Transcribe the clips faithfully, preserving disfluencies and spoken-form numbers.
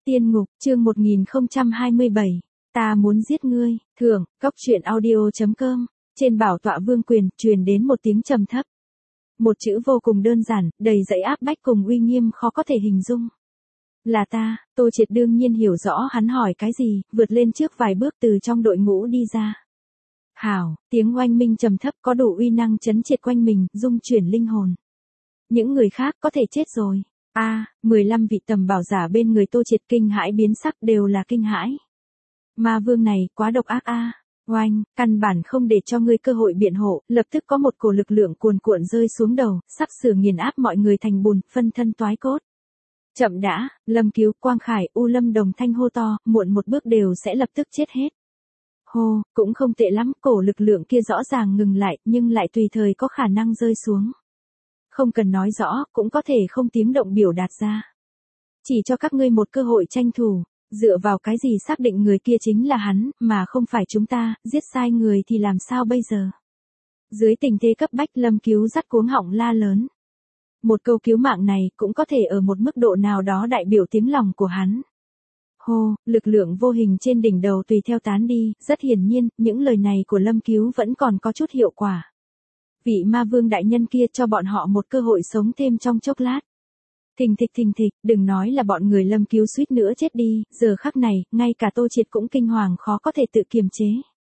Tiên ngục, chương một nghìn không trăm hai mươi bảy. Ta muốn giết ngươi, thưởng, cốc truyện audio chấm com. Trên bảo tọa vương quyền, truyền đến một tiếng trầm thấp. Một chữ vô cùng đơn giản, đầy dẫy áp bách cùng uy nghiêm khó có thể hình dung. Là ta. Tô Triệt đương nhiên hiểu rõ hắn hỏi cái gì, vượt lên trước vài bước từ trong đội ngũ đi ra. Hảo, tiếng oanh minh trầm thấp có đủ uy năng chấn triệt quanh mình, dung chuyển linh hồn. Những người khác có thể chết rồi. A, à, mười lăm vị tầm bảo giả bên người Tô Triệt kinh hãi biến sắc đều là kinh hãi. Ma vương này, quá độc ác a. À. Oanh, căn bản không để cho ngươi cơ hội biện hộ, lập tức có một cổ lực lượng cuồn cuộn rơi xuống đầu, sắp sửa nghiền áp mọi người thành bùn, phân thân toái cốt. Chậm đã, Lâm Cứu, Quang Khải, U Lâm đồng thanh hô to, muộn một bước đều sẽ lập tức chết hết. Hô, cũng không tệ lắm, cổ lực lượng kia rõ ràng ngừng lại, nhưng lại tùy thời có khả năng rơi xuống. Không cần nói rõ, cũng có thể không tiếng động biểu đạt ra. Chỉ cho các ngươi một cơ hội tranh thủ, dựa vào cái gì xác định người kia chính là hắn, mà không phải chúng ta, giết sai người thì làm sao bây giờ? Dưới tình thế cấp bách Lâm Cứu dắt cuống họng la lớn. Một câu cứu mạng này cũng có thể ở một mức độ nào đó đại biểu tiếng lòng của hắn. Hô, lực lượng vô hình trên đỉnh đầu tùy theo tán đi, rất hiển nhiên, những lời này của Lâm Cứu vẫn còn có chút hiệu quả. Vị ma vương đại nhân kia cho bọn họ một cơ hội sống thêm trong chốc lát. Thình thịch thình thịch, đừng nói là bọn người Lâm Cứu suýt nữa chết đi, giờ khắc này, ngay cả Tô Triệt cũng kinh hoàng khó có thể tự kiềm chế.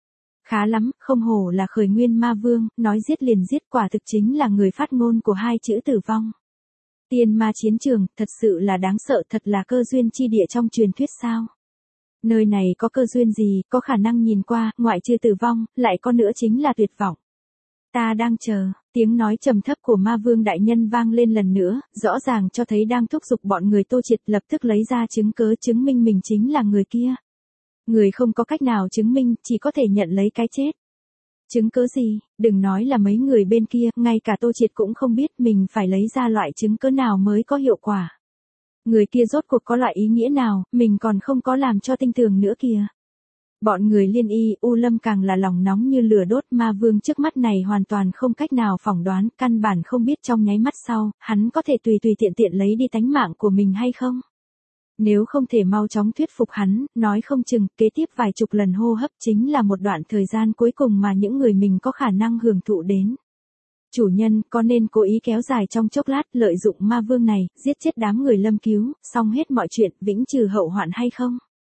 Khá lắm, không hổ là khởi nguyên ma vương, nói giết liền giết quả thực chính là người phát ngôn của hai chữ tử vong. Tiên ma chiến trường, thật sự là đáng sợ, thật là cơ duyên chi địa trong truyền thuyết sao. Nơi này có cơ duyên gì, có khả năng nhìn qua, ngoại trừ tử vong, lại có nữa chính là tuyệt vọng. Ta đang chờ, tiếng nói trầm thấp của ma vương đại nhân vang lên lần nữa, rõ ràng cho thấy đang thúc giục bọn người Tô Triệt lập tức lấy ra chứng cớ chứng minh mình chính là người kia. Người không có cách nào chứng minh, chỉ có thể nhận lấy cái chết. Chứng cớ gì, đừng nói là mấy người bên kia, ngay cả Tô Triệt cũng không biết mình phải lấy ra loại chứng cớ nào mới có hiệu quả. Người kia rốt cuộc có loại ý nghĩa nào, mình còn không có làm cho tinh tường nữa kìa. Bọn người Liên Y, U Lâm càng là lòng nóng như lửa đốt, ma vương trước mắt này hoàn toàn không cách nào phỏng đoán, căn bản không biết trong nháy mắt sau, hắn có thể tùy tùy tiện tiện lấy đi tánh mạng của mình hay không. Nếu không thể mau chóng thuyết phục hắn, nói không chừng, kế tiếp vài chục lần hô hấp chính là một đoạn thời gian cuối cùng mà những người mình có khả năng hưởng thụ đến. Chủ nhân, có nên cố ý kéo dài trong chốc lát, lợi dụng ma vương này, giết chết đám người Lâm Cứu, xong hết mọi chuyện, vĩnh trừ hậu hoạn hay không?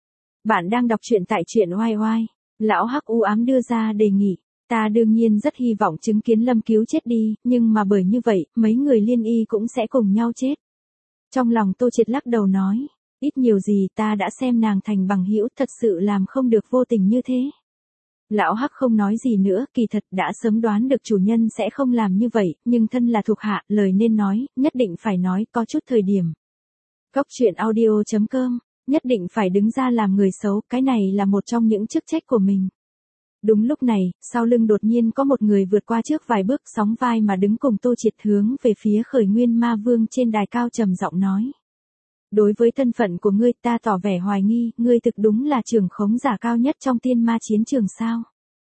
Bạn đang đọc truyện tại truyện oai oai. Lão Hắc u ám đưa ra đề nghị. Ta đương nhiên rất hy vọng chứng kiến Lâm Cứu chết đi, nhưng mà bởi như vậy, mấy người Liên Y cũng sẽ cùng nhau chết. Trong lòng Tô Triệt lắc đầu nói. Ít nhiều gì ta đã xem nàng thành bằng hữu, thật sự làm không được vô tình như thế. Lão Hắc không nói gì nữa, kỳ thật đã sớm đoán được chủ nhân sẽ không làm như vậy, nhưng thân là thuộc hạ, lời nên nói, nhất định phải nói, có chút thời điểm. Cốc truyện audio chấm com, nhất định phải đứng ra làm người xấu, cái này là một trong những chức trách của mình. Đúng lúc này, sau lưng đột nhiên có một người vượt qua trước vài bước, sóng vai mà đứng cùng Tô Triệt hướng về phía khởi nguyên ma vương trên đài cao trầm giọng nói. Đối với thân phận của ngươi, ta tỏ vẻ hoài nghi, ngươi thực đúng là trưởng khống giả cao nhất trong tiên ma chiến trường sao.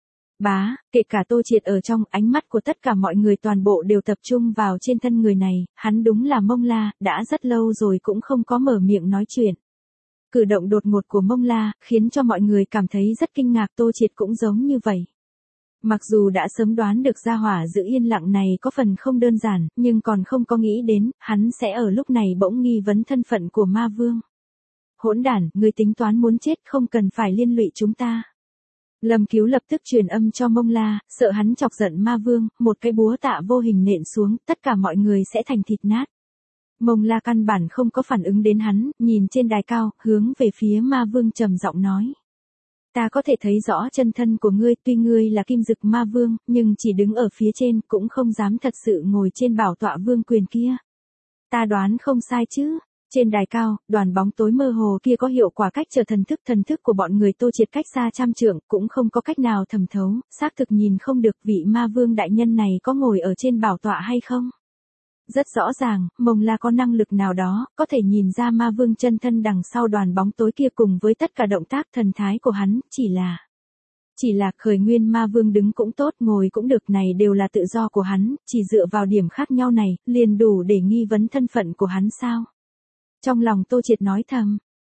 Bá, kể cả Tô Triệt ở trong, ánh mắt của tất cả mọi người toàn bộ đều tập trung vào trên thân người này, hắn đúng là Mông La, đã rất lâu rồi cũng không có mở miệng nói chuyện. Cử động đột ngột của Mông La, khiến cho mọi người cảm thấy rất kinh ngạc, Tô Triệt cũng giống như vậy. Mặc dù đã sớm đoán được gia hỏa giữ yên lặng này có phần không đơn giản, nhưng còn không có nghĩ đến, hắn sẽ ở lúc này bỗng nghi vấn thân phận của ma vương. Hỗn đản, người tính toán muốn chết không cần phải liên lụy chúng ta. Lâm Cứu lập tức truyền âm cho Mông La, sợ hắn chọc giận ma vương, một cái búa tạ vô hình nện xuống, tất cả mọi người sẽ thành thịt nát. Mông La căn bản không có phản ứng đến hắn, nhìn trên đài cao, hướng về phía ma vương trầm giọng nói. Ta có thể thấy rõ chân thân của ngươi, tuy ngươi là kim dực ma vương, nhưng chỉ đứng ở phía trên, cũng không dám thật sự ngồi trên bảo tọa vương quyền kia. Ta đoán không sai chứ. Trên đài cao, đoàn bóng tối mơ hồ kia có hiệu quả cách trở thần thức thần thức của bọn người Tô Triệt cách xa trăm trượng, cũng không có cách nào thẩm thấu, xác thực nhìn không được vị ma vương đại nhân này có ngồi ở trên bảo tọa hay không. Rất rõ ràng, Mông La có năng lực nào đó, có thể nhìn ra ma vương chân thân đằng sau đoàn bóng tối kia cùng với tất cả động tác thần thái của hắn, chỉ là... Chỉ là khởi nguyên ma vương đứng cũng tốt, ngồi cũng được, này đều là tự do của hắn, chỉ dựa vào điểm khác nhau này, liền đủ để nghi vấn thân phận của hắn sao. Trong lòng Tô Triệt nói thầm,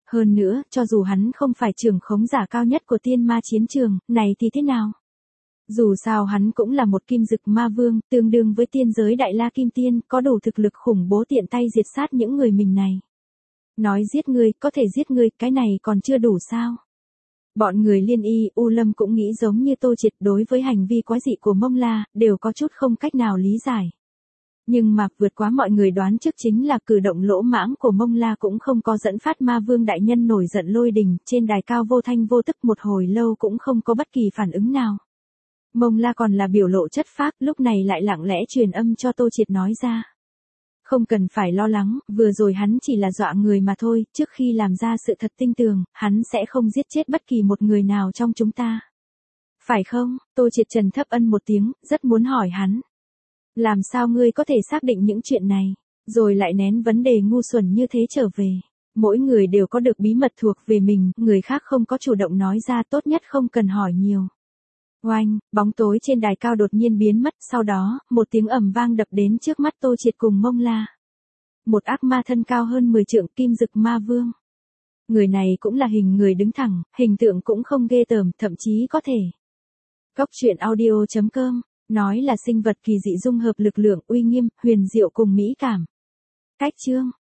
Hơn nữa, cho dù hắn không phải trưởng khống giả cao nhất của tiên ma chiến trường, này thì thế nào? Dù sao hắn cũng là một kim dực ma vương, tương đương với tiên giới đại la kim tiên, có đủ thực lực khủng bố tiện tay diệt sát những người mình này. Nói giết ngươi, có thể giết ngươi, cái này còn chưa đủ sao? Bọn người Liên Y, U Lâm cũng nghĩ giống như Tô Triệt, đối với hành vi quái dị của Mông La, đều có chút không cách nào lý giải. Nhưng mà, vượt quá mọi người đoán trước chính là cử động lỗ mãng của Mông La cũng không có dẫn phát ma vương đại nhân nổi giận lôi đình, trên đài cao vô thanh vô tức một hồi lâu cũng không có bất kỳ phản ứng nào. Mông La còn là biểu lộ chất phác, lúc này lại lặng lẽ truyền âm cho Tô Triệt nói ra. Không cần phải lo lắng, vừa rồi hắn chỉ là dọa người mà thôi, trước khi làm ra sự thật tinh tường, hắn sẽ không giết chết bất kỳ một người nào trong chúng ta. Phải không? Tô Triệt trầm thấp ân một tiếng, rất muốn hỏi hắn. Làm sao ngươi có thể xác định những chuyện này, rồi lại nén vấn đề ngu xuẩn như thế trở về. Mỗi người đều có được bí mật thuộc về mình, người khác không có chủ động nói ra, tốt nhất không cần hỏi nhiều. Oanh, bóng tối trên đài cao đột nhiên biến mất, sau đó, một tiếng ầm vang đập đến trước mắt Tô Triệt cùng Mông La. Một ác ma thân cao hơn mười trượng, kim dực ma vương. Người này cũng là hình người đứng thẳng, hình tượng cũng không ghê tởm, thậm chí có thể. Góc truyện audio chấm com, nói là sinh vật kỳ dị dung hợp lực lượng uy nghiêm, huyền diệu cùng mỹ cảm. Cách chương